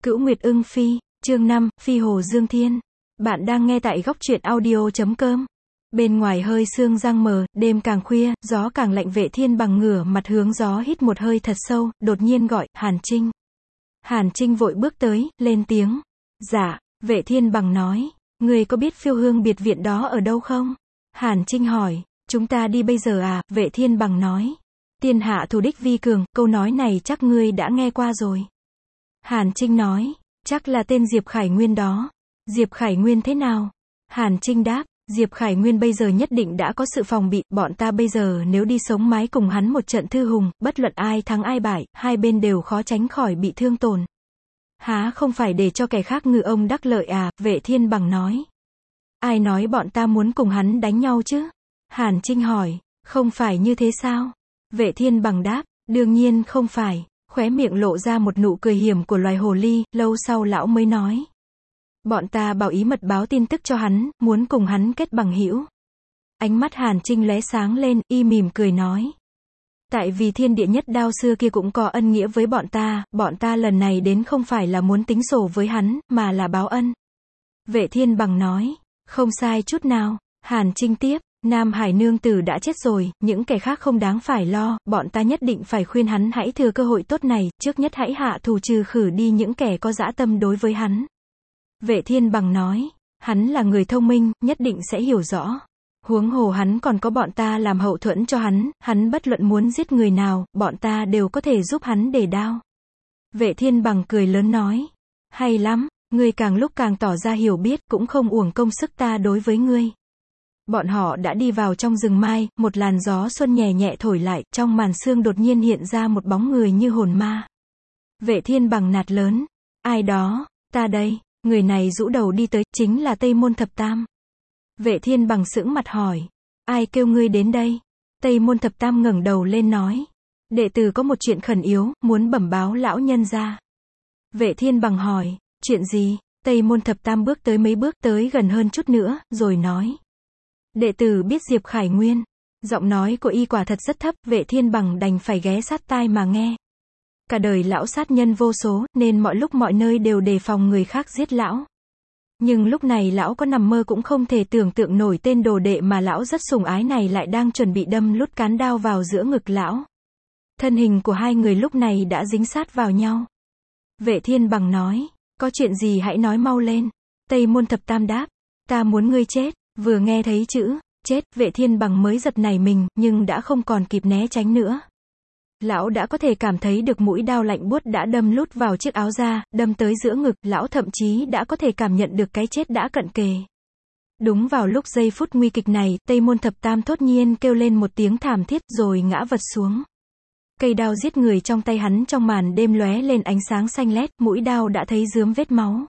Cửu Nguyệt Ưng Phi, chương 5, Phi Hồ Dương Thiên. Bạn đang nghe tại góc truyện audio.com. Bên ngoài hơi sương giăng mờ, đêm càng khuya, gió càng lạnh. Vệ Thiên Bằng ngửa mặt hướng gió hít một hơi thật sâu, đột nhiên gọi, Hàn Trinh. Hàn Trinh vội bước tới, lên tiếng. Dạ, Vệ Thiên Bằng nói, người có biết Phiêu Hương biệt viện đó ở đâu không? Hàn Trinh hỏi, chúng ta đi bây giờ à? Vệ Thiên Bằng nói, tiên hạ thủ đích vi cường, câu nói này chắc ngươi đã nghe qua rồi. Hàn Trinh nói, chắc là tên Diệp Khải Nguyên đó. Diệp Khải Nguyên thế nào? Hàn Trinh đáp, Diệp Khải Nguyên bây giờ nhất định đã có sự phòng bị, bọn ta bây giờ nếu đi sống mái cùng hắn một trận thư hùng, bất luận ai thắng ai bại, hai bên đều khó tránh khỏi bị thương tổn. Há không phải để cho kẻ khác ngư ông đắc lợi à? Vệ Thiên Bằng nói. Ai nói bọn ta muốn cùng hắn đánh nhau chứ? Hàn Trinh hỏi, không phải như thế sao? Vệ Thiên Bằng đáp, đương nhiên không phải. Khóe miệng lộ ra một nụ cười hiểm của loài hồ ly, lâu sau lão mới nói. Bọn ta bảo ý mật báo tin tức cho hắn, muốn cùng hắn kết bằng hữu. Ánh mắt Hàn Trinh lóe sáng lên, y mỉm cười nói. Tại vì thiên địa nhất đao xưa kia cũng có ân nghĩa với bọn ta lần này đến không phải là muốn tính sổ với hắn, mà là báo ân. Vệ Thiên Bằng nói, không sai chút nào. Hàn Trinh tiếp. Nam Hải nương tử đã chết rồi, những kẻ khác không đáng phải lo, bọn ta nhất định phải khuyên hắn hãy thừa cơ hội tốt này, trước nhất hãy hạ thù trừ khử đi những kẻ có dã tâm đối với hắn. Vệ Thiên Bằng nói, hắn là người thông minh, nhất định sẽ hiểu rõ. Huống hồ hắn còn có bọn ta làm hậu thuẫn cho hắn bất luận muốn giết người nào, bọn ta đều có thể giúp hắn để đao. Vệ Thiên Bằng cười lớn nói, hay lắm, ngươi càng lúc càng tỏ ra hiểu biết, cũng không uổng công sức ta đối với ngươi. Bọn họ đã đi vào trong rừng mai, một làn gió xuân nhẹ nhẹ thổi lại, trong màn sương đột nhiên hiện ra một bóng người như hồn ma. Vệ Thiên Bằng nạt lớn, ai đó? Ta đây. Người này rũ đầu đi tới, chính là Tây Môn Thập Tam. Vệ Thiên Bằng sững mặt hỏi, ai kêu ngươi đến đây? Tây Môn Thập Tam ngẩng đầu lên nói, đệ tử có một chuyện khẩn yếu, muốn bẩm báo lão nhân gia. Vệ Thiên Bằng hỏi, chuyện gì? Tây Môn Thập Tam bước tới mấy bước tới gần hơn chút nữa, rồi nói. Đệ tử biết Diệp Khải Nguyên. Giọng nói của y quả thật rất thấp, Vệ Thiên Bằng đành phải ghé sát tai mà nghe. Cả đời lão sát nhân vô số, nên mọi lúc mọi nơi đều đề phòng người khác giết lão. Nhưng lúc này lão có nằm mơ cũng không thể tưởng tượng nổi tên đồ đệ mà lão rất sủng ái này lại đang chuẩn bị đâm lút cán đao vào giữa ngực lão. Thân hình của hai người lúc này đã dính sát vào nhau. Vệ Thiên Bằng nói, có chuyện gì hãy nói mau lên. Tây Môn Thập Tam đáp, ta muốn ngươi chết. Vừa nghe thấy chữ chết, Vệ Thiên Bằng mới giật nảy mình, nhưng đã không còn kịp né tránh nữa. Lão đã có thể cảm thấy được mũi đao lạnh buốt đã đâm lút vào chiếc áo da, đâm tới giữa ngực, lão thậm chí đã có thể cảm nhận được cái chết đã cận kề. Đúng vào lúc giây phút nguy kịch này, Tây Môn Thập Tam thốt nhiên kêu lên một tiếng thảm thiết rồi ngã vật xuống. Cây đao giết người trong tay hắn trong màn đêm lóe lên ánh sáng xanh lét, mũi đao đã thấy rướm vết máu.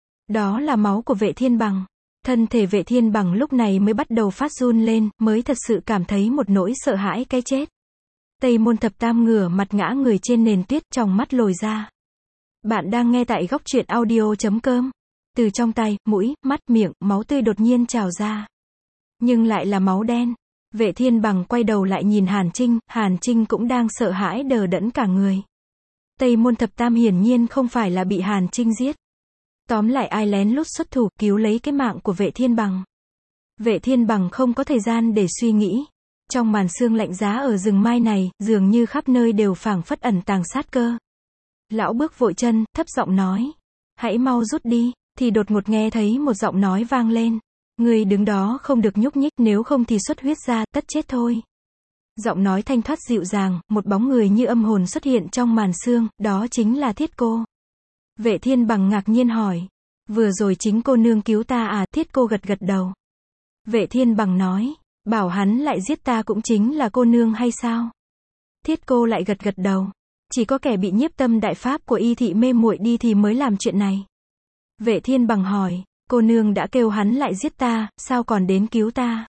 Đó là máu của Vệ Thiên Bằng. Thân thể Vệ Thiên Bằng lúc này mới bắt đầu phát run lên, mới thật sự cảm thấy một nỗi sợ hãi cái chết. Tây Môn Thập Tam ngửa mặt ngã người trên nền tuyết, tròng mắt lồi ra. Bạn đang nghe tại góc truyện audio.com. Từ trong tay, mũi, mắt, miệng, máu tươi đột nhiên trào ra. Nhưng lại là máu đen. Vệ Thiên Bằng quay đầu lại nhìn Hàn Trinh cũng đang sợ hãi đờ đẫn cả người. Tây Môn Thập Tam hiển nhiên không phải là bị Hàn Trinh giết. Tóm lại ai lén lút xuất thủ, cứu lấy cái mạng của Vệ Thiên Bằng. Vệ Thiên Bằng không có thời gian để suy nghĩ. Trong màn sương lạnh giá ở rừng mai này, dường như khắp nơi đều phảng phất ẩn tàng sát cơ. Lão bước vội chân, thấp giọng nói. Hãy mau rút đi, thì đột ngột nghe thấy một giọng nói vang lên. Người đứng đó không được nhúc nhích, nếu không thì xuất huyết ra, tất chết thôi. Giọng nói thanh thoát dịu dàng, một bóng người như âm hồn xuất hiện trong màn sương, đó chính là Thiết Cô. Vệ Thiên Bằng ngạc nhiên hỏi. Vừa rồi chính cô nương cứu ta à? Thiết Cô gật gật đầu. Vệ Thiên Bằng nói. Bảo hắn lại giết ta cũng chính là cô nương hay sao? Thiết Cô lại gật gật đầu. Chỉ có kẻ bị nhiếp tâm đại pháp của y thị mê muội đi thì mới làm chuyện này. Vệ Thiên Bằng hỏi. Cô nương đã kêu hắn lại giết ta, sao còn đến cứu ta?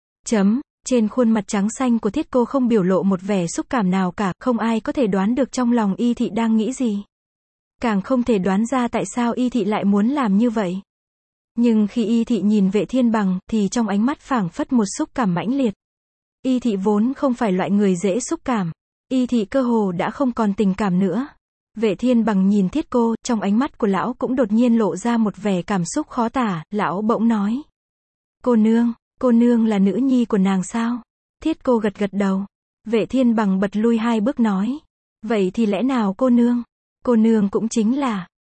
Trên khuôn mặt trắng xanh của Thiết Cô không biểu lộ một vẻ xúc cảm nào cả, không ai có thể đoán được trong lòng y thị đang nghĩ gì. Càng không thể đoán ra tại sao y thị lại muốn làm như vậy. Nhưng khi y thị nhìn Vệ Thiên Bằng, thì trong ánh mắt phảng phất một xúc cảm mãnh liệt. Y thị vốn không phải loại người dễ xúc cảm. Y thị cơ hồ đã không còn tình cảm nữa. Vệ Thiên Bằng nhìn Thiết Cô, trong ánh mắt của lão cũng đột nhiên lộ ra một vẻ cảm xúc khó tả, lão bỗng nói. Cô nương là nữ nhi của nàng sao? Thiết Cô gật gật đầu. Vệ Thiên Bằng bật lui 2 bước nói. Vậy thì lẽ nào cô nương cũng chính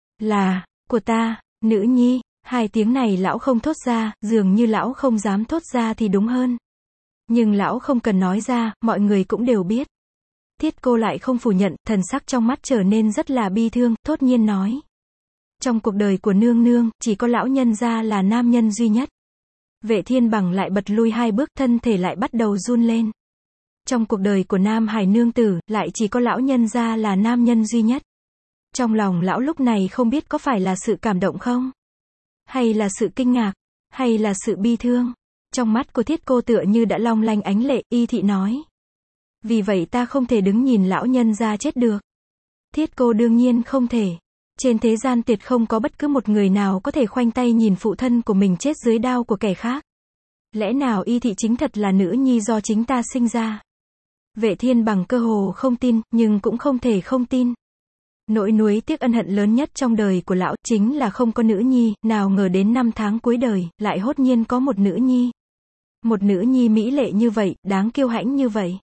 là, của ta, nữ nhi, 2 tiếng này lão không thốt ra, dường như lão không dám thốt ra thì đúng hơn. Nhưng lão không cần nói ra, mọi người cũng đều biết. Thiết Cô lại không phủ nhận, thần sắc trong mắt trở nên rất là bi thương, thốt nhiên nói. Trong cuộc đời của nương nương, chỉ có lão nhân gia là nam nhân duy nhất. Vệ Thiên Bằng lại bật lui 2 bước, thân thể lại bắt đầu run lên. Trong cuộc đời của Nam Hải nương tử, lại chỉ có lão nhân gia là nam nhân duy nhất. Trong lòng lão lúc này không biết có phải là sự cảm động không? Hay là sự kinh ngạc? Hay là sự bi thương? Trong mắt của Thiết Cô tựa như đã long lanh ánh lệ, y thị nói. Vì vậy ta không thể đứng nhìn lão nhân gia chết được. Thiết Cô đương nhiên không thể. Trên thế gian tuyệt không có bất cứ một người nào có thể khoanh tay nhìn phụ thân của mình chết dưới đao của kẻ khác. Lẽ nào y thị chính thật là nữ nhi do chính ta sinh ra? Vệ Thiên Bằng cơ hồ không tin, nhưng cũng không thể không tin. Nỗi nuối tiếc ân hận lớn nhất trong đời của lão chính là không có nữ nhi, nào ngờ đến 5 tháng cuối đời, lại hốt nhiên có một nữ nhi. Một nữ nhi mỹ lệ như vậy, đáng kiêu hãnh như vậy.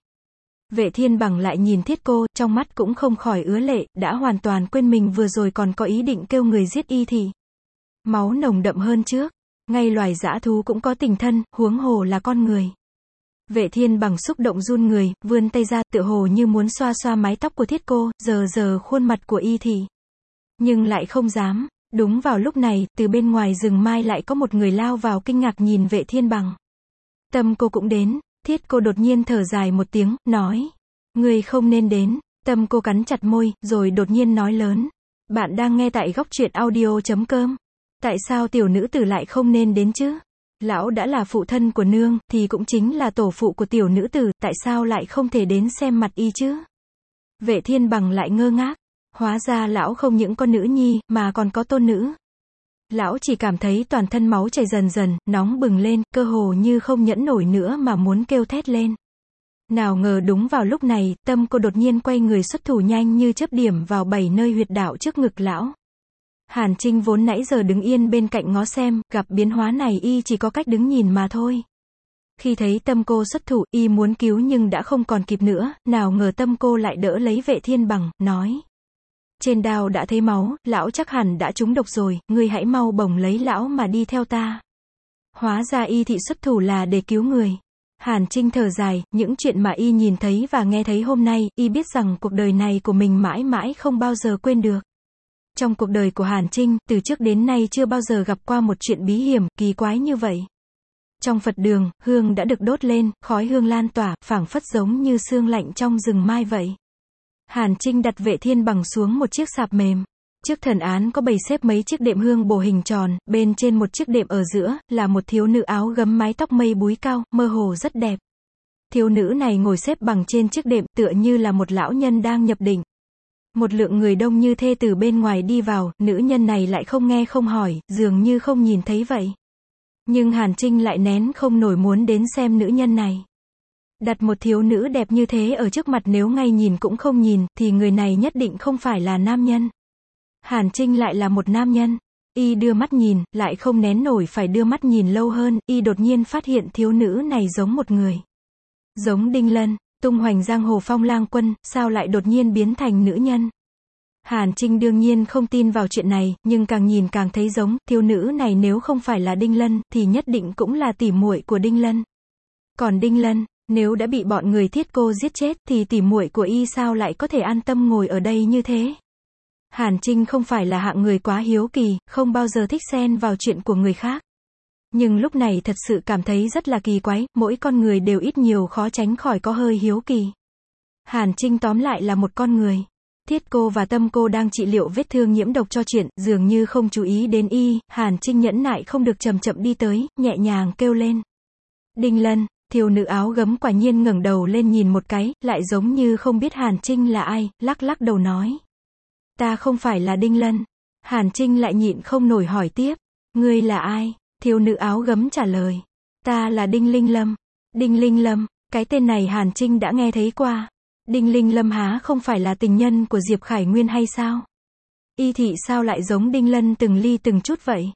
Vệ Thiên Bằng lại nhìn Thiết Cô, trong mắt cũng không khỏi ứa lệ, đã hoàn toàn quên mình vừa rồi còn có ý định kêu người giết y thị. Máu nồng đậm hơn trước, ngay loài dã thú cũng có tình thân, huống hồ là con người. Vệ Thiên Bằng xúc động run người, vươn tay ra, tựa hồ như muốn xoa xoa mái tóc của Thiết Cô, giờ khuôn mặt của y thị. Nhưng lại không dám. Đúng vào lúc này, từ bên ngoài rừng mai lại có một người lao vào kinh ngạc nhìn Vệ Thiên Bằng. Tâm Cô cũng đến. Thiết Cô đột nhiên thở dài một tiếng, nói. Người không nên đến. Tâm Cô cắn chặt môi, rồi đột nhiên nói lớn. Bạn đang nghe tại góc truyện audio.com. Tại sao tiểu nữ tử lại không nên đến chứ? Lão đã là phụ thân của nương, thì cũng chính là tổ phụ của tiểu nữ tử, tại sao lại không thể đến xem mặt y chứ? Vệ Thiên Bằng lại ngơ ngác. Hóa ra lão không những có nữ nhi, mà còn có tôn nữ. Lão chỉ cảm thấy toàn thân máu chảy dần dần, nóng bừng lên, cơ hồ như không nhẫn nổi nữa mà muốn kêu thét lên. Nào ngờ đúng vào lúc này, Tâm Cô đột nhiên quay người xuất thủ nhanh như chớp điểm vào 7 nơi huyệt đạo trước ngực lão. Hàn Trinh vốn nãy giờ đứng yên bên cạnh ngó xem, gặp biến hóa này y chỉ có cách đứng nhìn mà thôi. Khi thấy Tâm Cô xuất thủ, y muốn cứu nhưng đã không còn kịp nữa, nào ngờ Tâm Cô lại đỡ lấy Vệ Thiên Bằng, nói. Trên đao đã thấy máu, lão chắc hẳn đã trúng độc rồi, ngươi hãy mau bổng lấy lão mà đi theo ta. Hóa ra y thị xuất thủ là để cứu người. Hàn Trinh thở dài, những chuyện mà y nhìn thấy và nghe thấy hôm nay, y biết rằng cuộc đời này của mình mãi mãi không bao giờ quên được. Trong cuộc đời của Hàn Trinh, từ trước đến nay chưa bao giờ gặp qua một chuyện bí hiểm, kỳ quái như vậy. Trong Phật đường, hương đã được đốt lên, khói hương lan tỏa, phảng phất giống như sương lạnh trong rừng mai vậy. Hàn Trinh đặt Vệ Thiên Bằng xuống một chiếc sạp mềm. Trước thần án có bày xếp mấy chiếc đệm hương bồ hình tròn, bên trên một chiếc đệm ở giữa, là một thiếu nữ áo gấm mái tóc mây búi cao, mơ hồ rất đẹp. Thiếu nữ này ngồi xếp bằng trên chiếc đệm, tựa như là một lão nhân đang nhập định. Một lượng người đông như thê từ bên ngoài đi vào, nữ nhân này lại không nghe không hỏi, dường như không nhìn thấy vậy. Nhưng Hàn Trinh lại nén không nổi muốn đến xem nữ nhân này. Đặt một thiếu nữ đẹp như thế ở trước mặt nếu ngay nhìn cũng không nhìn, thì người này nhất định không phải là nam nhân. Hàn Trinh lại là một nam nhân. Y đưa mắt nhìn, lại không nén nổi phải đưa mắt nhìn lâu hơn, y đột nhiên phát hiện thiếu nữ này giống một người. Giống Đinh Lân, tung hoành giang hồ phong lang quân, sao lại đột nhiên biến thành nữ nhân? Hàn Trinh đương nhiên không tin vào chuyện này, nhưng càng nhìn càng thấy giống, thiếu nữ này nếu không phải là Đinh Lân, thì nhất định cũng là tỉ muội của Đinh Lân. Còn Đinh Lân, nếu đã bị bọn người Thiết Cô giết chết, thì tỉ muội của y sao lại có thể an tâm ngồi ở đây như thế? Hàn Trinh không phải là hạng người quá hiếu kỳ, không bao giờ thích xen vào chuyện của người khác. Nhưng lúc này thật sự cảm thấy rất là kỳ quái, mỗi con người đều ít nhiều khó tránh khỏi có hơi hiếu kỳ. Hàn Trinh tóm lại là một con người. Thiết Cô và Tâm Cô đang trị liệu vết thương nhiễm độc cho chuyện, dường như không chú ý đến y, Hàn Trinh nhẫn nại không được chậm chậm đi tới, nhẹ nhàng kêu lên. Đinh Lân, thiếu nữ áo gấm quả nhiên ngẩng đầu lên nhìn một cái, lại giống như không biết Hàn Trinh là ai, lắc lắc đầu nói. Ta không phải là Đinh Lân. Hàn Trinh lại nhịn không nổi hỏi tiếp. Ngươi là ai? Thiếu nữ áo gấm trả lời. Ta là Đinh Linh Lâm. Đinh Linh Lâm, cái tên này Hàn Trinh đã nghe thấy qua. Đinh Linh Lâm há không phải là tình nhân của Diệp Khải Nguyên hay sao? Y thị sao lại giống Đinh Lân từng ly từng chút vậy?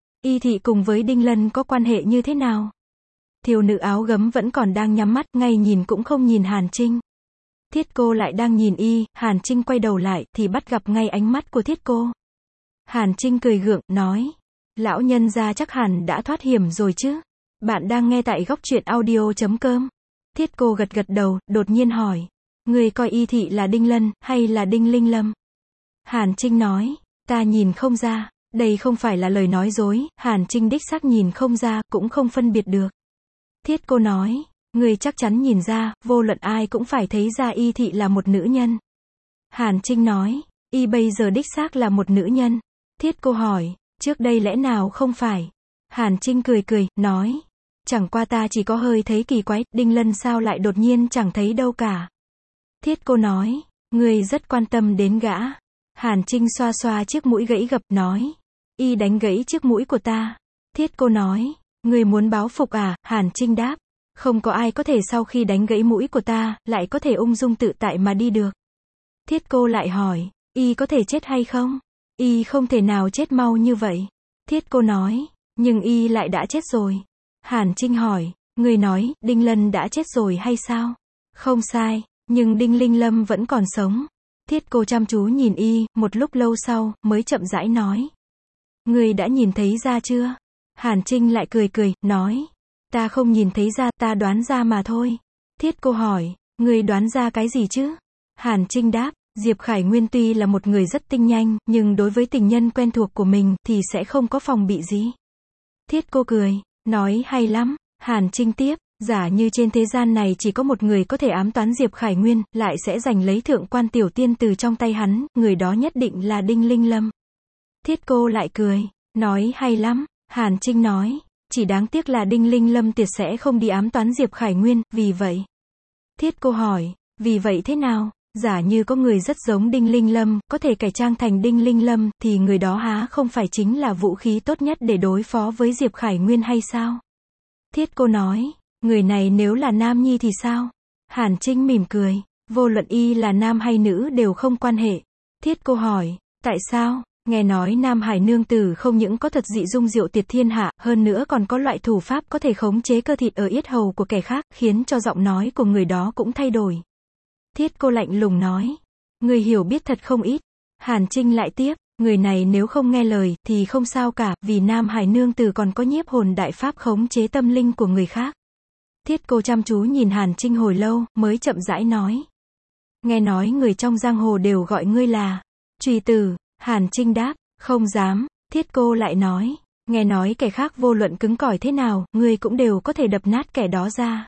Y thị cùng với Đinh Lân có quan hệ như thế nào? Thiếu nữ áo gấm vẫn còn đang nhắm mắt, ngay nhìn cũng không nhìn Hàn Trinh. Thiết Cô lại đang nhìn y, Hàn Trinh quay đầu lại, thì bắt gặp ngay ánh mắt của Thiết Cô. Hàn Trinh cười gượng, nói. Lão nhân gia chắc hẳn đã thoát hiểm rồi chứ? Bạn đang nghe tại góc truyện audio.com. Thiết Cô gật gật đầu, đột nhiên hỏi. Người coi y thị là Đinh Lân, hay là Đinh Linh Lâm? Hàn Trinh nói. Ta nhìn không ra. Đây không phải là lời nói dối, Hàn Trinh đích xác nhìn không ra, cũng không phân biệt được. Thiết Cô nói. Người chắc chắn nhìn ra, vô luận ai cũng phải thấy ra y thị là một nữ nhân. Hàn Trinh nói. Y bây giờ đích xác là một nữ nhân. Thiết Cô hỏi. Trước đây lẽ nào không phải? Hàn Trinh cười cười, nói. Chẳng qua ta chỉ có hơi thấy kỳ quái, Đinh Lân sao lại đột nhiên chẳng thấy đâu cả. Thiết Cô nói. Người rất quan tâm đến gã. Hàn Trinh xoa xoa chiếc mũi gãy gập, nói. Y đánh gãy chiếc mũi của ta. Thiết Cô nói. Người muốn báo phục à? Hàn Trinh đáp. Không có ai có thể sau khi đánh gãy mũi của ta, lại có thể ung dung tự tại mà đi được. Thiết Cô lại hỏi. Y có thể chết hay không? Y không thể nào chết mau như vậy. Thiết Cô nói. Nhưng y lại đã chết rồi. Hàn Trinh hỏi. Người nói, Đinh Lân đã chết rồi hay sao? Không sai, nhưng Đinh Linh Lâm vẫn còn sống. Thiết Cô chăm chú nhìn y, một lúc lâu sau, mới chậm rãi nói. Người đã nhìn thấy ra chưa? Hàn Trinh lại cười cười, nói. Ta không nhìn thấy ra, ta đoán ra mà thôi. Thiết Cô hỏi. Người đoán ra cái gì chứ? Hàn Trinh đáp. Diệp Khải Nguyên tuy là một người rất tinh nhanh, nhưng đối với tình nhân quen thuộc của mình, thì sẽ không có phòng bị gì. Thiết Cô cười. Nói hay lắm. Hàn Trinh tiếp. Giả như trên thế gian này chỉ có một người có thể ám toán Diệp Khải Nguyên, lại sẽ giành lấy thượng quan tiểu tiên từ trong tay hắn, người đó nhất định là Đinh Linh Lâm. Thiết Cô lại cười. Nói hay lắm. Hàn Trinh nói. Chỉ đáng tiếc là Đinh Linh Lâm tuyệt sẽ không đi ám toán Diệp Khải Nguyên, vì vậy. Thiết Cô hỏi. Vì vậy thế nào? Giả như có người rất giống Đinh Linh Lâm, có thể cải trang thành Đinh Linh Lâm, thì người đó há không phải chính là vũ khí tốt nhất để đối phó với Diệp Khải Nguyên hay sao? Thiết Cô nói. Người này nếu là nam nhi thì sao? Hàn Trinh mỉm cười. Vô luận y là nam hay nữ đều không quan hệ. Thiết Cô hỏi. Tại sao? Nghe nói Nam Hải nương tử không những có thuật dị dung diệu tuyệt thiên hạ, hơn nữa còn có loại thủ pháp có thể khống chế cơ thịt ở yết hầu của kẻ khác, khiến cho giọng nói của người đó cũng thay đổi. Thiết Cô lạnh lùng nói. Người hiểu biết thật không ít. Hàn Trinh lại tiếp. Người này nếu không nghe lời, thì không sao cả, vì Nam Hải nương tử còn có nhiếp hồn đại pháp khống chế tâm linh của người khác. Thiết Cô chăm chú nhìn Hàn Trinh hồi lâu, mới chậm rãi nói. Nghe nói người trong giang hồ đều gọi ngươi là Trùy Tử. Hàn Trinh đáp. Không dám. Thiết Cô lại nói. Nghe nói kẻ khác vô luận cứng cỏi thế nào, ngươi cũng đều có thể đập nát kẻ đó ra.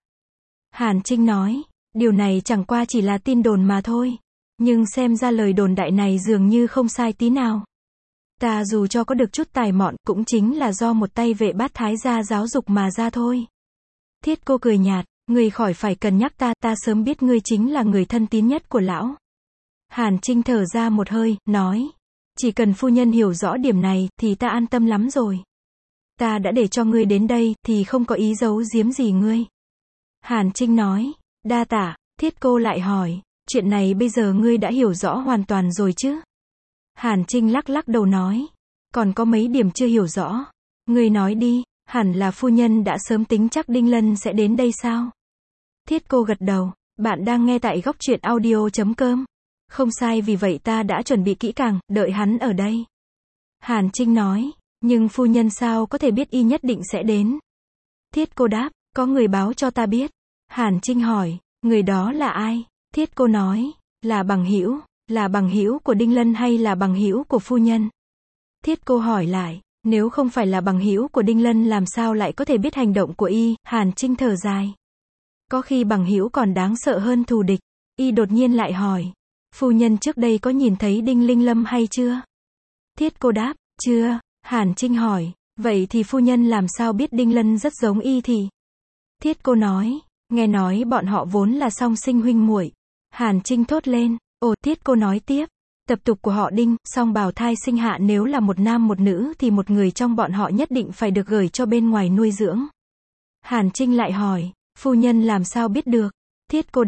Hàn Trinh nói. Điều này chẳng qua chỉ là tin đồn mà thôi. Nhưng xem ra lời đồn đại này dường như không sai tí nào. Ta dù cho có được chút tài mọn, cũng chính là do một tay vệ bát thái gia giáo dục mà ra thôi. Thiết Cô cười nhạt. Ngươi khỏi phải cần nhắc ta, ta sớm biết ngươi chính là người thân tín nhất của lão. Hàn Trinh thở ra một hơi, nói. Chỉ cần phu nhân hiểu rõ điểm này, thì ta an tâm lắm rồi. Ta đã để cho ngươi đến đây, thì không có ý giấu giếm gì ngươi. Hàn Trinh nói. Đa tạ. Thiết Cô lại hỏi. Chuyện này bây giờ ngươi đã hiểu rõ hoàn toàn rồi chứ? Hàn Trinh lắc lắc đầu nói. Còn có mấy điểm chưa hiểu rõ. Ngươi nói đi. Hẳn là phu nhân đã sớm tính chắc Đinh Lân sẽ đến đây sao? Thiết Cô gật đầu. Bạn đang nghe tại góc truyện audio.com. Không sai, vì vậy ta đã chuẩn bị kỹ càng, đợi hắn ở đây. Hàn Trinh nói. Nhưng phu nhân sao có thể biết y nhất định sẽ đến? Thiết Cô đáp. Có người báo cho ta biết. Hàn Trinh hỏi. Người đó là ai? Thiết Cô nói. Là bằng hữu. Là bằng hữu của Đinh Lân hay là bằng hữu của phu nhân? Thiết Cô hỏi lại. Nếu không phải là bằng hữu của Đinh Lân làm sao lại có thể biết hành động của y? Hàn Trinh thở dài. Có khi bằng hữu còn đáng sợ hơn thù địch. Y đột nhiên lại hỏi. Phu nhân trước đây có nhìn thấy Đinh Linh Lâm hay chưa? Thiết Cô đáp. Chưa. Hàn Trinh hỏi. Vậy thì phu nhân làm sao biết Đinh Lân rất giống y thì? Thiết Cô nói. Nghe nói bọn họ vốn là song sinh huynh muội. Hàn Trinh thốt lên. Ồ. Thiết Cô nói tiếp. Tập tục của họ Đinh, song bào thai sinh hạ nếu là một nam một nữ thì một người trong bọn họ nhất định phải được gửi cho bên ngoài nuôi dưỡng. Hàn Trinh lại hỏi. Phu nhân làm sao biết được? Thiết Cô đáp.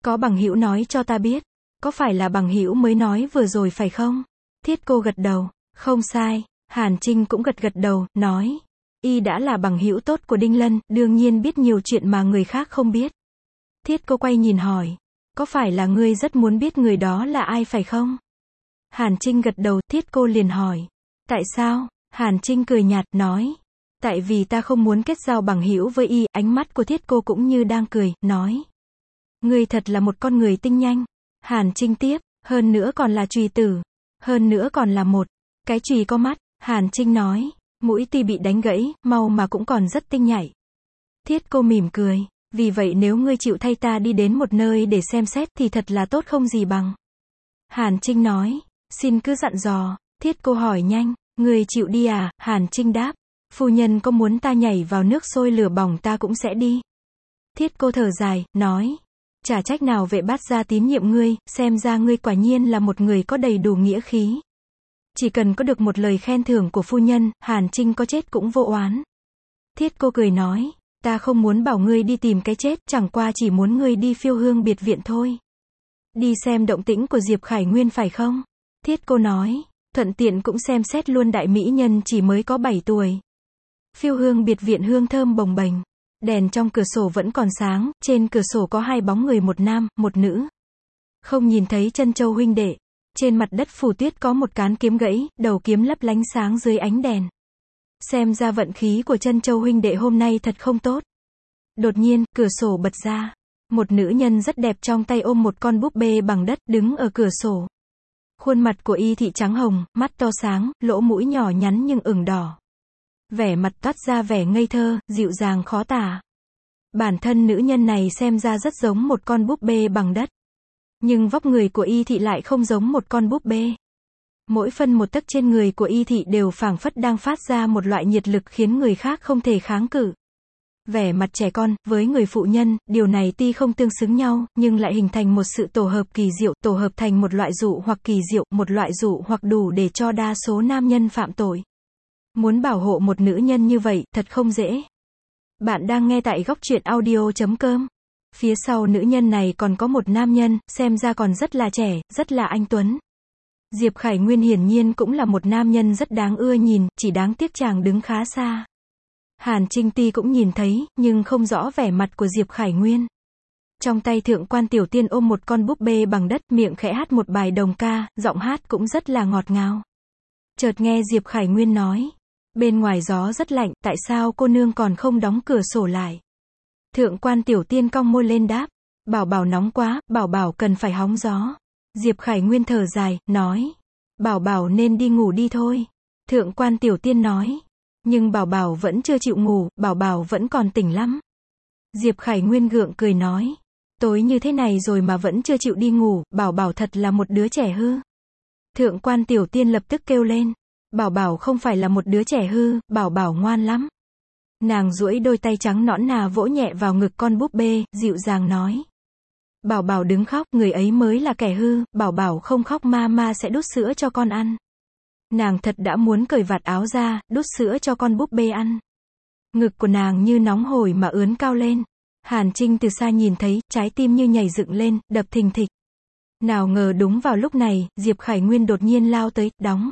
Có bằng hữu nói cho ta biết. Có phải là bằng hữu mới nói vừa rồi phải không? Thiết cô gật đầu. Không sai. Hàn Trinh cũng gật gật đầu, nói. Y đã là bằng hữu tốt của Đinh Lân, đương nhiên biết nhiều chuyện mà người khác không biết. Thiết cô quay nhìn hỏi. Có phải là ngươi rất muốn biết người đó là ai phải không? Hàn Trinh gật đầu, Thiết cô liền hỏi. Tại sao? Hàn Trinh cười nhạt, nói. Tại vì ta không muốn kết giao bằng hữu với y. Ánh mắt của Thiết cô cũng như đang cười, nói. Ngươi thật là một con người tinh nhanh. Hàn Trinh tiếp, hơn nữa còn là chùy tử. Hơn nữa còn là một cái chùy có mắt. Hàn Trinh nói. Mũi tuy bị đánh gãy, mau mà cũng còn rất tinh nhạy. Thiết cô mỉm cười. Vì vậy nếu ngươi chịu thay ta đi đến một nơi để xem xét thì thật là tốt không gì bằng. Hàn Trinh nói. Xin cứ dặn dò. Thiết cô hỏi nhanh. Ngươi chịu đi à? Hàn Trinh đáp. Phu nhân có muốn ta nhảy vào nước sôi lửa bỏng ta cũng sẽ đi. Thiết cô thở dài, nói. Chả trách nào Vệ Bát gia tín nhiệm ngươi, xem ra ngươi quả nhiên là một người có đầy đủ nghĩa khí. Chỉ cần có được một lời khen thưởng của phu nhân, Hàn Trinh có chết cũng vô oán. Thiết cô cười nói. Ta không muốn bảo ngươi đi tìm cái chết, chẳng qua chỉ muốn ngươi đi Phiêu Hương biệt viện thôi. Đi xem động tĩnh của Diệp Khải Nguyên phải không? Thiết cô nói. Thuận tiện cũng xem xét luôn đại mỹ nhân chỉ mới có 7 tuổi. Phiêu Hương biệt viện hương thơm bồng bềnh. Đèn trong cửa sổ vẫn còn sáng, trên cửa sổ có 2 bóng người, một nam, một nữ. Không nhìn thấy Trân Châu huynh đệ. Trên mặt đất phủ tuyết có một cán kiếm gãy, đầu kiếm lấp lánh sáng dưới ánh đèn. Xem ra vận khí của Trân Châu huynh đệ hôm nay thật không tốt. Đột nhiên, cửa sổ bật ra. Một nữ nhân rất đẹp trong tay ôm một con búp bê bằng đất đứng ở cửa sổ. Khuôn mặt của y thị trắng hồng, mắt to sáng, lỗ mũi nhỏ nhắn nhưng ửng đỏ. Vẻ mặt toát ra vẻ ngây thơ, dịu dàng khó tả. Bản thân nữ nhân này xem ra rất giống một con búp bê bằng đất. Nhưng vóc người của y thị lại không giống một con búp bê. Mỗi phân một tấc trên người của y thị đều phảng phất đang phát ra một loại nhiệt lực khiến người khác không thể kháng cự. Vẻ mặt trẻ con, với người phụ nhân, điều này tuy không tương xứng nhau, nhưng lại hình thành một sự tổ hợp kỳ diệu, tổ hợp thành một loại dụ hoặc kỳ diệu, một loại dụ hoặc đủ để cho đa số nam nhân phạm tội. Muốn bảo hộ một nữ nhân như vậy, thật không dễ. Bạn đang nghe tại góc truyện audio.com. Phía sau nữ nhân này còn có một nam nhân, xem ra còn rất là trẻ, rất là anh tuấn. Diệp Khải Nguyên hiển nhiên cũng là một nam nhân rất đáng ưa nhìn, chỉ đáng tiếc chàng đứng khá xa. Hàn Trinh Ti cũng nhìn thấy, nhưng không rõ vẻ mặt của Diệp Khải Nguyên. Trong tay Thượng quan Tiểu Tiên ôm một con búp bê bằng đất, miệng khẽ hát một bài đồng ca, giọng hát cũng rất là ngọt ngào. Chợt nghe Diệp Khải Nguyên nói. Bên ngoài gió rất lạnh, tại sao cô nương còn không đóng cửa sổ lại? Thượng quan Tiểu Tiên cong môi lên đáp. Bảo bảo nóng quá, bảo bảo cần phải hóng gió. Diệp Khải Nguyên thở dài, nói. Bảo bảo nên đi ngủ đi thôi. Thượng quan Tiểu Tiên nói. Nhưng bảo bảo vẫn chưa chịu ngủ, bảo bảo vẫn còn tỉnh lắm. Diệp Khải Nguyên gượng cười nói. Tối như thế này rồi mà vẫn chưa chịu đi ngủ, bảo bảo thật là một đứa trẻ hư. Thượng quan Tiểu Tiên lập tức kêu lên. Bảo bảo không phải là một đứa trẻ hư, bảo bảo ngoan lắm. Nàng duỗi đôi tay trắng nõn nà vỗ nhẹ vào ngực con búp bê, dịu dàng nói. Bảo bảo đừng khóc, người ấy mới là kẻ hư, bảo bảo không khóc mama sẽ đút sữa cho con ăn. Nàng thật đã muốn cởi vạt áo ra, đút sữa cho con búp bê ăn. Ngực của nàng như nóng hổi mà ướn cao lên. Hàn Trinh từ xa nhìn thấy, trái tim như nhảy dựng lên, đập thình thịch. Nào ngờ đúng vào lúc này, Diệp Khải Nguyên đột nhiên lao tới, đóng.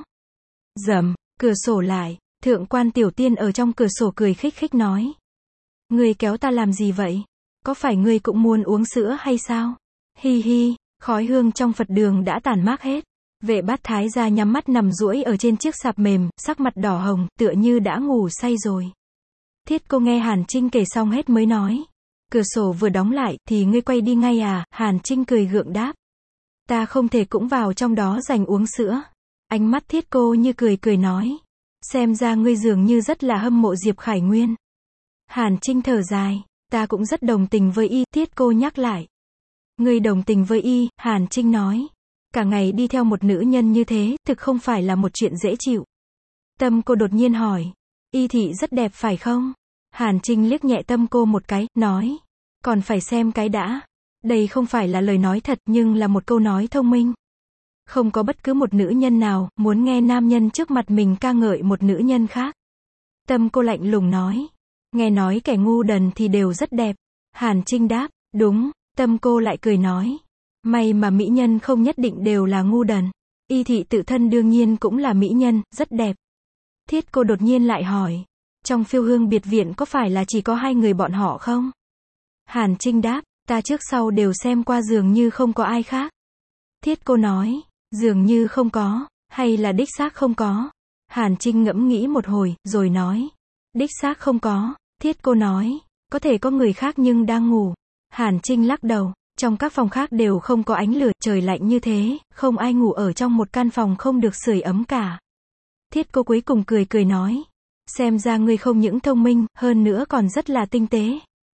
Dầm, cửa sổ lại. Thượng quan Tiểu Tiên ở trong cửa sổ cười khích khích nói. Ngươi kéo ta làm gì vậy? Có phải ngươi cũng muốn uống sữa hay sao? Hi hi, khói hương trong Phật đường đã tàn mát hết. Vệ Bát Thái gia nhắm mắt nằm duỗi ở trên chiếc sạp mềm, sắc mặt đỏ hồng, tựa như đã ngủ say rồi. Thiết cô nghe Hàn Trinh kể xong hết mới nói. Cửa sổ vừa đóng lại, thì ngươi quay đi ngay à? Hàn Trinh cười gượng đáp. Ta không thể cũng vào trong đó dành uống sữa. Ánh mắt Thiết cô như cười cười nói. Xem ra ngươi dường như rất là hâm mộ Diệp Khải Nguyên. Hàn Trinh thở dài. Ta cũng rất đồng tình với y, Thiết cô nhắc lại. Ngươi đồng tình với y, Hàn Trinh nói. Cả ngày đi theo một nữ nhân như thế, thực không phải là một chuyện dễ chịu. Tâm cô đột nhiên hỏi. Y thị rất đẹp phải không? Hàn Trinh liếc nhẹ Tâm cô một cái, nói. Còn phải xem cái đã. Đây không phải là lời nói thật nhưng là một câu nói thông minh. Không có bất cứ một nữ nhân nào muốn nghe nam nhân trước mặt mình ca ngợi một nữ nhân khác. Tâm cô lạnh lùng nói. Nghe nói kẻ ngu đần thì đều rất đẹp. Hàn Trinh đáp. Đúng. Tâm cô lại cười nói. May mà mỹ nhân không nhất định đều là ngu đần. Y thị tự thân đương nhiên cũng là mỹ nhân, rất đẹp. Thiết cô đột nhiên lại hỏi. Trong Phiêu Hương biệt viện có phải là chỉ có hai người bọn họ không? Hàn Trinh đáp, ta trước sau đều xem qua dường như không có ai khác. Thiết cô nói, dường như không có, hay là đích xác không có? Hàn Trinh ngẫm nghĩ một hồi, rồi nói, đích xác không có. Thiết cô nói, có thể có người khác nhưng đang ngủ. Hàn Trinh lắc đầu, trong các phòng khác đều không có ánh lửa, trời lạnh như thế, không ai ngủ ở trong một căn phòng không được sưởi ấm cả. Thiết cô cuối cùng cười cười nói, xem ra ngươi không những thông minh, hơn nữa còn rất là tinh tế.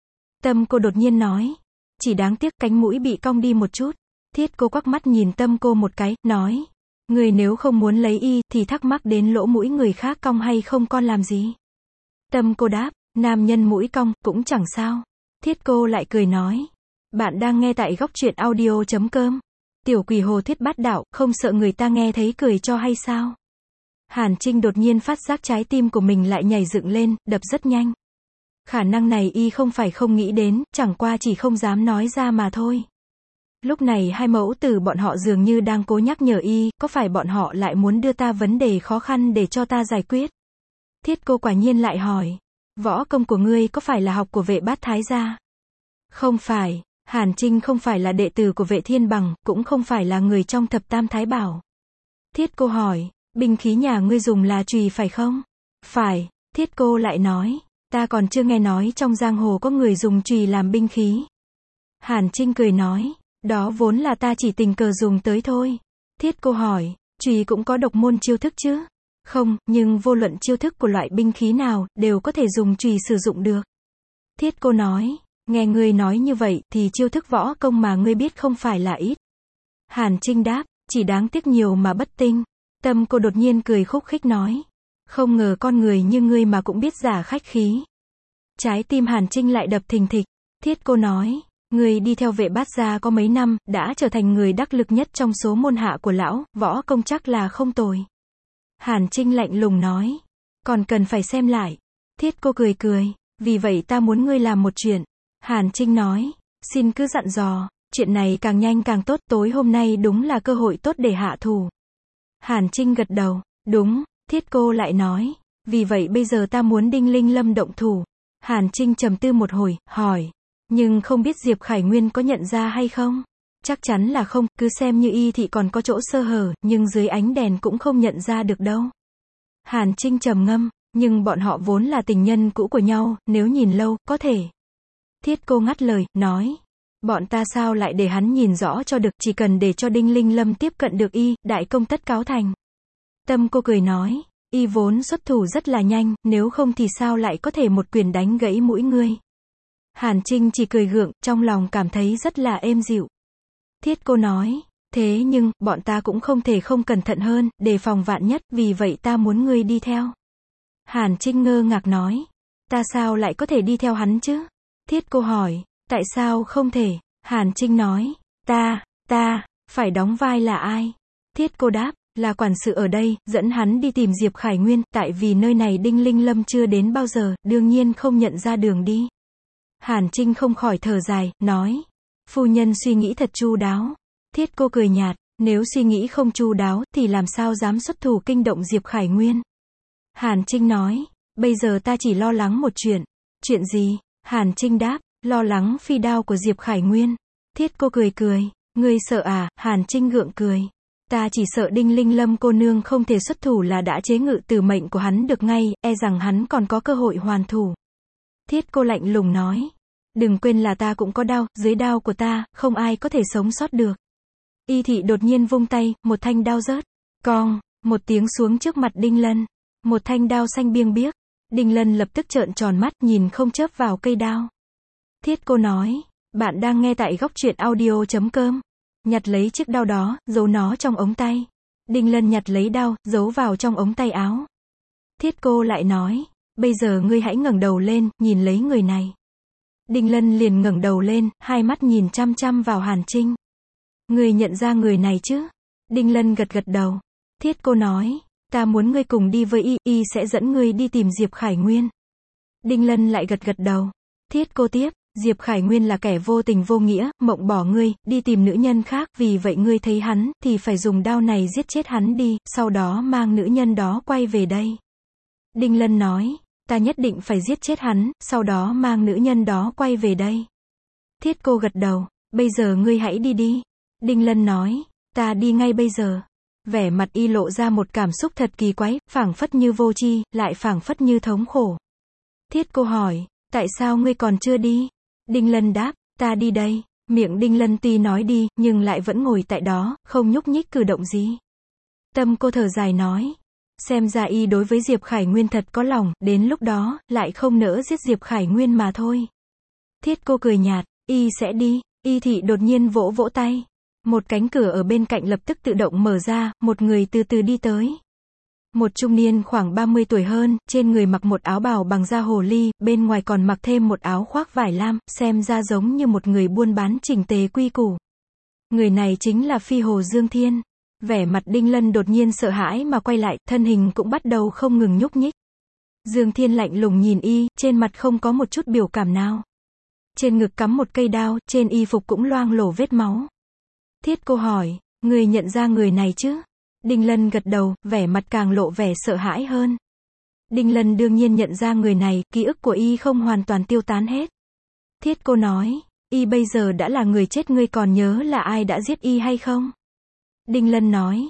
Tâm cô đột nhiên nói, chỉ đáng tiếc cánh mũi bị cong đi một chút. Thiết cô quắc mắt nhìn Tâm cô một cái, nói, ngươi nếu không muốn lấy y, thì thắc mắc đến lỗ mũi người khác cong hay không con làm gì? Tâm cô đáp, nam nhân mũi cong, cũng chẳng sao. Thiết cô lại cười nói, bạn đang nghe tại góc truyện audio.com. Tiểu quỷ hồ thuyết bát đạo, không sợ người ta nghe thấy cười cho hay sao? Hàn Trinh đột nhiên phát giác trái tim của mình lại nhảy dựng lên, đập rất nhanh. Khả năng này y không phải không nghĩ đến, chẳng qua chỉ không dám nói ra mà thôi. Lúc này hai mẫu tử bọn họ dường như đang cố nhắc nhở y, có phải bọn họ lại muốn đưa ta vấn đề khó khăn để cho ta giải quyết? Thiết cô quả nhiên lại hỏi, võ công của ngươi có phải là học của Vệ Bát Thái gia? Không phải, Hàn Trinh không phải là đệ tử của Vệ Thiên Bằng, cũng không phải là người trong Thập Tam Thái Bảo. Thiết cô hỏi, binh khí nhà ngươi dùng là chùy phải không? Phải. Thiết cô lại nói, ta còn chưa nghe nói trong giang hồ có người dùng chùy làm binh khí. Hàn Trinh cười nói, đó vốn là ta chỉ tình cờ dùng tới thôi. Thiết cô hỏi, chùy cũng có độc môn chiêu thức chứ? Không, nhưng vô luận chiêu thức của loại binh khí nào, đều có thể dùng chùy sử dụng được. Thiết cô nói, nghe ngươi nói như vậy, thì chiêu thức võ công mà ngươi biết không phải là ít. Hàn Trinh đáp, chỉ đáng tiếc nhiều mà bất tinh. Tâm cô đột nhiên cười khúc khích nói, không ngờ con người như ngươi mà cũng biết giả khách khí. Trái tim Hàn Trinh lại đập thình thịch. Thiết cô nói, ngươi đi theo Vệ Bát gia có mấy năm, đã trở thành người đắc lực nhất trong số môn hạ của lão, võ công chắc là không tồi. Hàn Trinh lạnh lùng nói, còn cần phải xem lại. Thiết cô cười cười, vì vậy ta muốn ngươi làm một chuyện. Hàn Trinh nói, xin cứ dặn dò, chuyện này càng nhanh càng tốt, tối hôm nay đúng là cơ hội tốt để hạ thủ. Hàn Trinh gật đầu, đúng. Thiết cô lại nói, vì vậy bây giờ ta muốn Đinh Linh Lâm động thủ. Hàn Trinh trầm tư một hồi, hỏi, nhưng không biết Diệp Khải Nguyên có nhận ra hay không? Chắc chắn là không, cứ xem như y thị còn có chỗ sơ hở, nhưng dưới ánh đèn cũng không nhận ra được đâu. Hàn Trinh trầm ngâm, nhưng bọn họ vốn là tình nhân cũ của nhau, nếu nhìn lâu, có thể. Thiết cô ngắt lời, nói, bọn ta sao lại để hắn nhìn rõ cho được, chỉ cần để cho Đinh Linh Lâm tiếp cận được y, đại công tất cáo thành. Tâm cô cười nói, y vốn xuất thủ rất là nhanh, nếu không thì sao lại có thể một quyền đánh gãy mũi ngươi. Hàn Trinh chỉ cười gượng, trong lòng cảm thấy rất là êm dịu. Thiết cô nói, thế nhưng, bọn ta cũng không thể không cẩn thận hơn, đề phòng vạn nhất, vì vậy ta muốn ngươi đi theo. Hàn Trinh ngơ ngác nói, ta sao lại có thể đi theo hắn chứ? Thiết cô hỏi, tại sao không thể? Hàn Trinh nói, ta, phải đóng vai là ai? Thiết cô đáp, là quản sự ở đây, dẫn hắn đi tìm Diệp Khải Nguyên, tại vì nơi này Đinh Linh Lâm chưa đến bao giờ, đương nhiên không nhận ra đường đi. Hàn Trinh không khỏi thở dài, nói, phu nhân suy nghĩ thật chu đáo. Thiết cô cười nhạt, nếu suy nghĩ không chu đáo, thì làm sao dám xuất thủ kinh động Diệp Khải Nguyên. Hàn Trinh nói, bây giờ ta chỉ lo lắng một chuyện. Chuyện gì? Hàn Trinh đáp, lo lắng phi đao của Diệp Khải Nguyên. Thiết cô cười cười, ngươi sợ à? Hàn Trinh gượng cười. Ta chỉ sợ Đinh Linh Lâm cô nương không thể xuất thủ là đã chế ngự tử mệnh của hắn được ngay, e rằng hắn còn có cơ hội hoàn thủ. Thiết cô lạnh lùng nói, đừng quên là ta cũng có đao, dưới đao của ta, không ai có thể sống sót được. Y thị đột nhiên vung tay, một thanh đao rớt, cong, một tiếng xuống trước mặt Đinh Lân. Một thanh đao xanh biêng biếc. Đinh Lân lập tức trợn tròn mắt, nhìn không chớp vào cây đao. Thiết cô nói, bạn đang nghe tại góc truyện audio.com. Nhặt lấy chiếc đao đó, giấu nó trong ống tay. Đinh Lân nhặt lấy đao, giấu vào trong ống tay áo. Thiết cô lại nói, bây giờ ngươi hãy ngẩng đầu lên, nhìn lấy người này. Đinh Lân liền ngẩng đầu lên, hai mắt nhìn chăm chăm vào Hàn Trinh. Ngươi nhận ra người này chứ? Đinh Lân gật gật đầu. Thiết cô nói, ta muốn ngươi cùng đi với y sẽ dẫn ngươi đi tìm Diệp Khải Nguyên. Đinh Lân lại gật gật đầu. Thiết cô tiếp, Diệp Khải Nguyên là kẻ vô tình vô nghĩa, mộng bỏ ngươi, đi tìm nữ nhân khác, vì vậy ngươi thấy hắn, thì phải dùng đao này giết chết hắn đi, sau đó mang nữ nhân đó quay về đây. Đinh Lân nói, ta nhất định phải giết chết hắn, sau đó mang nữ nhân đó quay về đây. Thiết Cô gật đầu, bây giờ ngươi hãy đi đi. Đinh Lân nói, ta đi ngay bây giờ. Vẻ mặt y lộ ra một cảm xúc thật kỳ quái, phảng phất như vô tri, lại phảng phất như thống khổ. Thiết Cô hỏi, tại sao ngươi còn chưa đi? Đinh Lân đáp, ta đi đây. Miệng Đinh Lân tuy nói đi, nhưng lại vẫn ngồi tại đó, không nhúc nhích cử động gì. Tâm cô thở dài nói, xem ra y đối với Diệp Khải Nguyên thật có lòng, đến lúc đó, lại không nỡ giết Diệp Khải Nguyên mà thôi. Thiết Cô cười nhạt, y sẽ đi. Y thị đột nhiên vỗ vỗ tay. Một cánh cửa ở bên cạnh lập tức tự động mở ra, một người từ từ đi tới. Một trung niên khoảng 30 tuổi hơn, trên người mặc một áo bào bằng da hồ ly, bên ngoài còn mặc thêm một áo khoác vải lam, xem ra giống như một người buôn bán chỉnh tề quy củ. Người này chính là Phi Hồ Dương Thiên. Vẻ mặt Đinh Lân đột nhiên sợ hãi mà quay lại, thân hình cũng bắt đầu không ngừng nhúc nhích. Dương Thiên lạnh lùng nhìn y, trên mặt không có một chút biểu cảm nào. Trên ngực cắm một cây đao, trên y phục cũng loang lổ vết máu. Thiết Cô hỏi, người nhận ra người này chứ? Đinh Lân gật đầu, vẻ mặt càng lộ vẻ sợ hãi hơn. Đinh Lân đương nhiên nhận ra người này, ký ức của y không hoàn toàn tiêu tán hết. Thiết Cô nói, y bây giờ đã là người chết, ngươi còn nhớ là ai đã giết y hay không? Đinh Lân nói,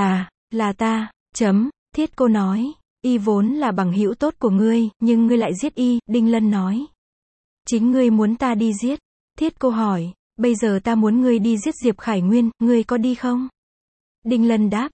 là ta, Thiết Cô nói, y vốn là bằng hữu tốt của ngươi, nhưng ngươi lại giết y. Đinh Lân nói, chính ngươi muốn ta đi giết. Thiết Cô hỏi, bây giờ ta muốn ngươi đi giết Diệp Khải Nguyên, ngươi có đi không? Đinh Lân đáp,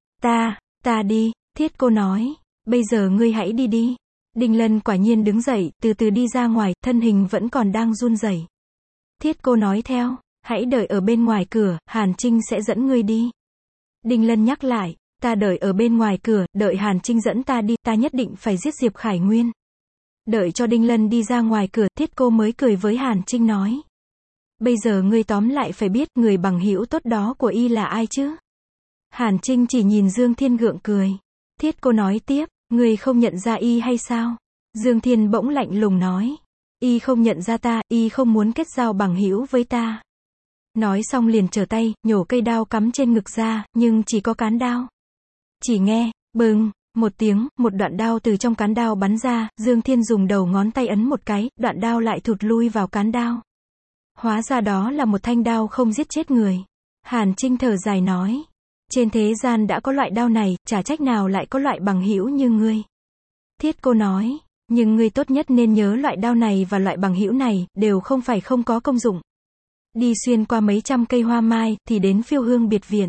ta đi. Thiết Cô nói, bây giờ ngươi hãy đi đi. Đinh Lân quả nhiên đứng dậy, từ từ đi ra ngoài, thân hình vẫn còn đang run rẩy. Thiết Cô nói theo, hãy đợi ở bên ngoài cửa, Hàn Trinh sẽ dẫn ngươi đi. Đinh Lân nhắc lại, ta đợi ở bên ngoài cửa, đợi Hàn Trinh dẫn ta đi, ta nhất định phải giết Diệp Khải Nguyên. Đợi cho Đinh Lân đi ra ngoài cửa, Thiết Cô mới cười với Hàn Trinh nói, bây giờ ngươi tóm lại phải biết, người bằng hữu tốt đó của y là ai chứ? Hàn Trinh chỉ nhìn Dương Thiên gượng cười. Thiết Cô nói tiếp, ngươi không nhận ra y hay sao? Dương Thiên bỗng lạnh lùng nói, y không nhận ra ta, y không muốn kết giao bằng hữu với ta. Nói xong liền trở tay, nhổ cây đao cắm trên ngực ra, nhưng chỉ có cán đao. Chỉ nghe, bừng, một tiếng, một đoạn đao từ trong cán đao bắn ra, Dương Thiên dùng đầu ngón tay ấn một cái, đoạn đao lại thụt lui vào cán đao. Hóa ra đó là một thanh đao không giết chết người. Hàn Trinh thở dài nói, trên thế gian đã có loại đao này, chả trách nào lại có loại bằng hữu như ngươi. Thiết Cô nói, nhưng ngươi tốt nhất nên nhớ loại đao này và loại bằng hữu này, đều không phải không có công dụng. Đi xuyên qua mấy trăm cây hoa mai, thì đến Phiêu Hương Biệt Viện.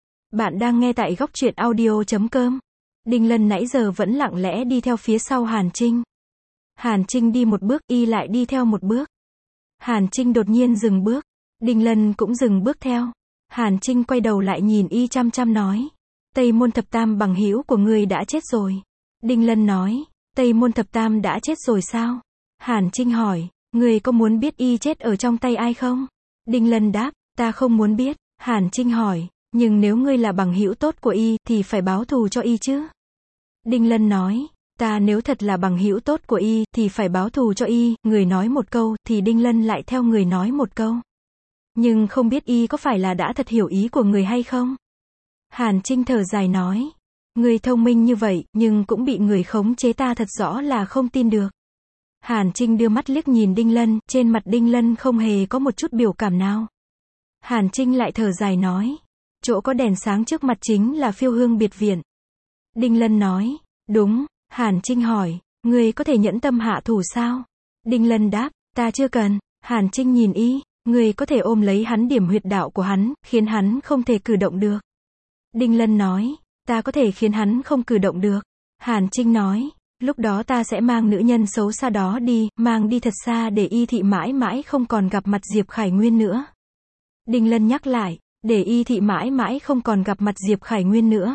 Bạn đang nghe tại Góc Truyện Audio.com. Đinh Lân nãy giờ vẫn lặng lẽ đi theo phía sau Hàn Trinh. Hàn Trinh đi một bước, y lại đi theo một bước. Hàn Trinh đột nhiên dừng bước. Đinh Lân cũng dừng bước theo. Hàn Trinh quay đầu lại nhìn y chăm chăm nói, Tây Môn Thập Tam bằng hữu của ngươi đã chết rồi. Đinh Lân nói, Tây Môn Thập Tam đã chết rồi sao? Hàn Trinh hỏi, ngươi có muốn biết y chết ở trong tay ai không? Đinh Lân đáp, ta không muốn biết. Hàn Trinh hỏi, nhưng nếu ngươi là bằng hữu tốt của y, thì phải báo thù cho y chứ? Đinh Lân nói, ta nếu thật là bằng hữu tốt của y, thì phải báo thù cho y. Người nói một câu, thì Đinh Lân lại theo người nói một câu. Nhưng không biết y có phải là đã thật hiểu ý của người hay không? Hàn Trinh thở dài nói, người thông minh như vậy, nhưng cũng bị người khống chế, ta thật rõ là không tin được. Hàn Trinh đưa mắt liếc nhìn Đinh Lân, trên mặt Đinh Lân không hề có một chút biểu cảm nào. Hàn Trinh lại thở dài nói, chỗ có đèn sáng trước mặt chính là Phiêu Hương Biệt Viện. Đinh Lân nói, đúng. Hàn Trinh hỏi, người có thể nhẫn tâm hạ thủ sao? Đinh Lân đáp, ta chưa cần. Hàn Trinh nhìn y, người có thể ôm lấy hắn, điểm huyệt đạo của hắn, khiến hắn không thể cử động được. Đinh Lân nói, ta có thể khiến hắn không cử động được. Hàn Trinh nói, lúc đó ta sẽ mang nữ nhân xấu xa đó đi, mang đi thật xa để y thị mãi mãi không còn gặp mặt Diệp Khải Nguyên nữa. Đinh Lân nhắc lại, để y thị mãi mãi không còn gặp mặt Diệp Khải Nguyên nữa.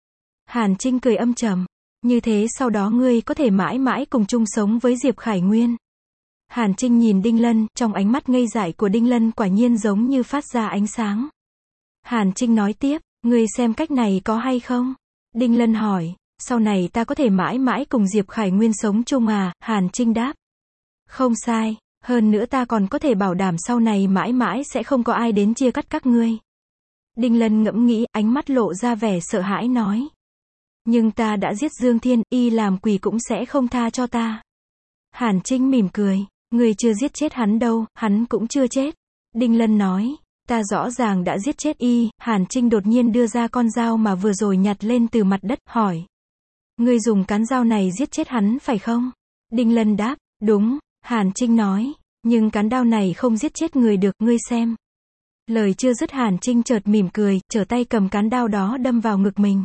Hàn Trinh cười âm trầm, như thế sau đó ngươi có thể mãi mãi cùng chung sống với Diệp Khải Nguyên. Hàn Trinh nhìn Đinh Lân, trong ánh mắt ngây dại của Đinh Lân quả nhiên giống như phát ra ánh sáng. Hàn Trinh nói tiếp, ngươi xem cách này có hay không? Đinh Lân hỏi, sau này ta có thể mãi mãi cùng Diệp Khải Nguyên sống chung à? Hàn Trinh đáp, không sai, Hơn nữa ta còn có thể bảo đảm sau này mãi mãi sẽ không có ai đến chia cắt các ngươi. Đinh Lân ngẫm nghĩ, ánh mắt lộ ra vẻ sợ hãi nói. Nhưng ta đã giết Dương Thiên, y làm quỷ cũng sẽ không tha cho ta. Hàn Trinh mỉm cười. Ngươi chưa giết chết hắn đâu, hắn cũng chưa chết. Đinh Lân nói. Ta rõ ràng đã giết chết y. Hàn Trinh đột nhiên đưa ra con dao mà vừa rồi nhặt lên từ mặt đất, hỏi. Ngươi dùng cán dao này giết chết hắn phải không? Đinh Lân đáp. Đúng. Hàn Trinh nói. Nhưng cán đao này không giết chết người được, ngươi xem. Lời chưa dứt Hàn Trinh chợt mỉm cười, trở tay cầm cán đao đó đâm vào ngực mình.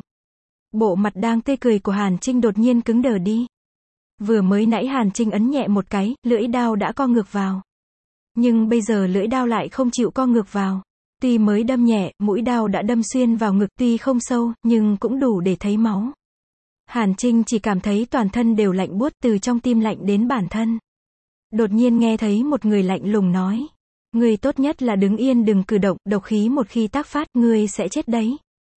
Bộ mặt đang tươi cười của Hàn Trinh đột nhiên cứng đờ đi. Vừa mới nãy Hàn Trinh ấn nhẹ một cái, lưỡi đao đã co ngược vào. Nhưng bây giờ lưỡi đao lại không chịu co ngược vào. Tuy mới đâm nhẹ, mũi đao đã đâm xuyên vào ngực, tuy không sâu, nhưng cũng đủ để thấy máu. Hàn Trinh chỉ cảm thấy toàn thân đều lạnh buốt, từ trong tim lạnh đến bản thân. Đột nhiên nghe thấy một người lạnh lùng nói. Ngươi tốt nhất là đứng yên đừng cử động, độc khí một khi tác phát, ngươi sẽ chết đấy.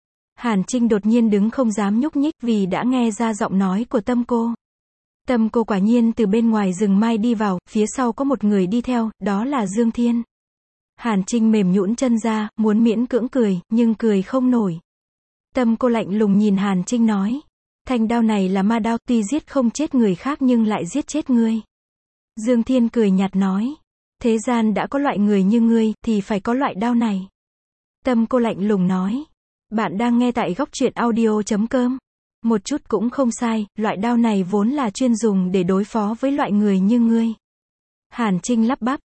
Hàn Trinh đột nhiên đứng không dám nhúc nhích vì đã nghe ra giọng nói của Tâm Cô. Tâm Cô quả nhiên từ bên ngoài rừng mai đi vào, phía sau có một người đi theo, đó là Dương Thiên. Hàn Trinh mềm nhũn chân ra, muốn miễn cưỡng cười, nhưng cười không nổi. Tâm Cô lạnh lùng nhìn Hàn Trinh nói. Thanh đao này là ma đao, tuy giết không chết người khác nhưng lại giết chết ngươi. Dương Thiên cười nhạt nói. Thế gian đã có loại người như ngươi, thì phải có loại đao này. Tâm Cô lạnh lùng nói. Bạn đang nghe tại Góc Truyện Audio.com. Một chút cũng không sai, loại đao này vốn là chuyên dùng để đối phó với loại người như ngươi. Hàn Trinh lắp bắp,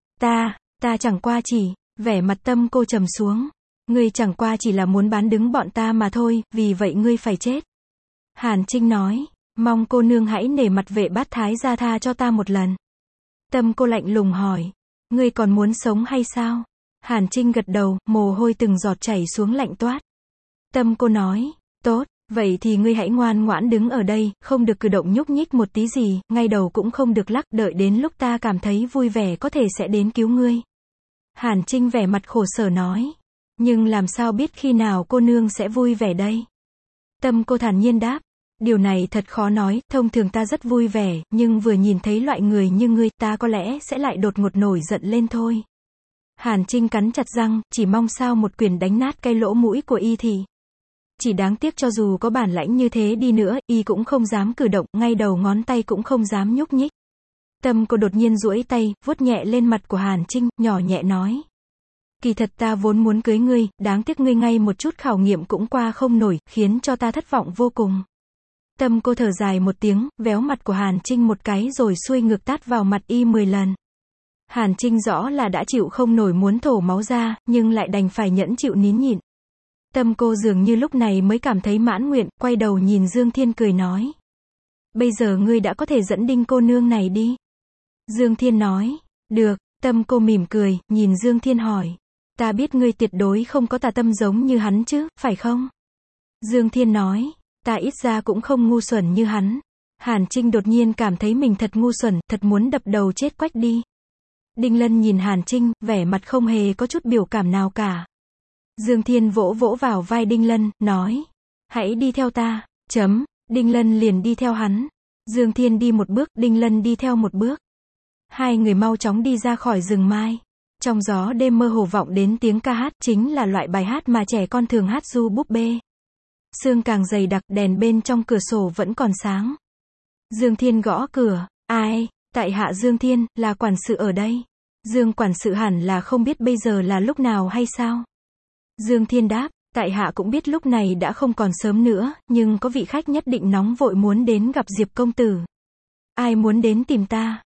ta chẳng qua chỉ, vẻ mặt Tâm Cô trầm xuống. Ngươi chẳng qua chỉ là muốn bán đứng bọn ta mà thôi, vì vậy ngươi phải chết. Hàn Trinh nói, mong cô nương hãy nể mặt Vệ Bát Thái ra tha cho ta một lần. Tâm Cô lạnh lùng hỏi, ngươi còn muốn sống hay sao? Hàn Trinh gật đầu, mồ hôi từng giọt chảy xuống lạnh toát. Tâm Cô nói, tốt, vậy thì ngươi hãy ngoan ngoãn đứng ở đây, không được cử động nhúc nhích một tí gì, ngay đầu cũng không được lắc, đợi đến lúc ta cảm thấy vui vẻ có thể sẽ đến cứu ngươi. Hàn Trinh vẻ mặt khổ sở nói, nhưng làm sao biết khi nào cô nương sẽ vui vẻ đây? Tâm Cô thản nhiên đáp, điều này thật khó nói, thông thường ta rất vui vẻ, nhưng vừa nhìn thấy loại người như ngươi, ta có lẽ sẽ lại đột ngột nổi giận lên thôi. Hàn Trinh cắn chặt răng, chỉ mong sao một quyền đánh nát cái lỗ mũi của y thì. Chỉ đáng tiếc cho dù có bản lãnh như thế đi nữa, y cũng không dám cử động, ngay đầu ngón tay cũng không dám nhúc nhích. Tâm Cô đột nhiên duỗi tay, vuốt nhẹ lên mặt của Hàn Trinh, nhỏ nhẹ nói. Kỳ thật ta vốn muốn cưới ngươi, đáng tiếc ngươi ngay một chút khảo nghiệm cũng qua không nổi, khiến cho ta thất vọng vô cùng. Tâm Cô thở dài một tiếng, véo mặt của Hàn Trinh một cái rồi xuôi ngược tát vào mặt y 10 lần. Hàn Trinh rõ là đã chịu không nổi muốn thổ máu ra, nhưng lại đành phải nhẫn chịu nín nhịn. Tâm Cô dường như lúc này mới cảm thấy mãn nguyện, quay đầu nhìn Dương Thiên cười nói. Bây giờ ngươi đã có thể dẫn Đinh cô nương này đi. Dương Thiên nói, được. Tâm Cô mỉm cười, nhìn Dương Thiên hỏi. Ta biết ngươi tuyệt đối không có tà tâm giống như hắn chứ, phải không? Dương Thiên nói, ta ít ra cũng không ngu xuẩn như hắn. Hàn Trinh đột nhiên cảm thấy mình thật ngu xuẩn, thật muốn đập đầu chết quách đi. Đinh Lân nhìn Hàn Trinh, vẻ mặt không hề có chút biểu cảm nào cả. Dương Thiên vỗ vỗ vào vai Đinh Lân, nói. Hãy đi theo ta. Đinh Lân liền đi theo hắn. Dương Thiên đi một bước, Đinh Lân đi theo một bước. Hai người mau chóng đi ra khỏi rừng mai. Trong gió đêm mơ hồ vọng đến tiếng ca hát, chính là loại bài hát mà trẻ con thường hát ru búp bê. Sương càng dày đặc, đèn bên trong cửa sổ vẫn còn sáng. Dương Thiên gõ cửa. Ai? Tại hạ Dương Thiên, là quản sự ở đây. Dương quản sự hẳn là không biết bây giờ là lúc nào hay sao? Dương Thiên đáp, tại hạ cũng biết lúc này đã không còn sớm nữa, nhưng có vị khách nhất định nóng vội muốn đến gặp Diệp công tử. Ai muốn đến tìm ta?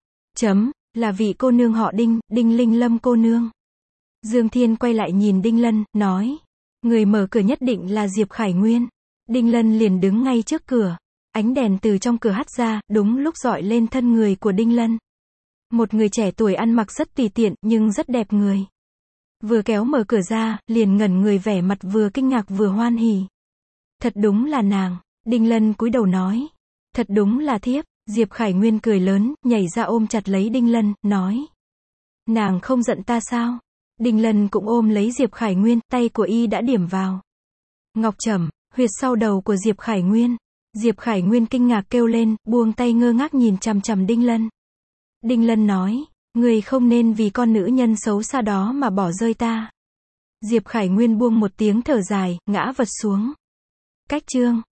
Là vị cô nương họ Đinh, Đinh Linh Lâm cô nương. Dương Thiên quay lại nhìn Đinh Lân, nói. Người mở cửa nhất định là Diệp Khải Nguyên. Đinh Lân liền đứng ngay trước cửa. Ánh đèn từ trong cửa hắt ra, đúng lúc rọi lên thân người của Đinh Lân. Một người trẻ tuổi ăn mặc rất tùy tiện, nhưng rất đẹp người. Vừa kéo mở cửa ra, liền ngẩn người vẻ mặt vừa kinh ngạc vừa hoan hỉ. Thật đúng là nàng. Đinh Lân cúi đầu nói. Thật đúng là thiếp. Diệp Khải Nguyên cười lớn, nhảy ra ôm chặt lấy Đinh Lân, nói. Nàng không giận ta sao? Đinh Lân cũng ôm lấy Diệp Khải Nguyên, tay của y đã điểm vào. Ngọc Trẩm, huyệt sau đầu của Diệp Khải Nguyên. Diệp Khải Nguyên kinh ngạc kêu lên, buông tay ngơ ngác nhìn chằm chằm Đinh Lân. Đinh Lân nói. Ngươi không nên vì con nữ nhân xấu xa đó mà bỏ rơi ta. Diệp Khải Nguyên buông một tiếng thở dài, ngã vật xuống. Cách chương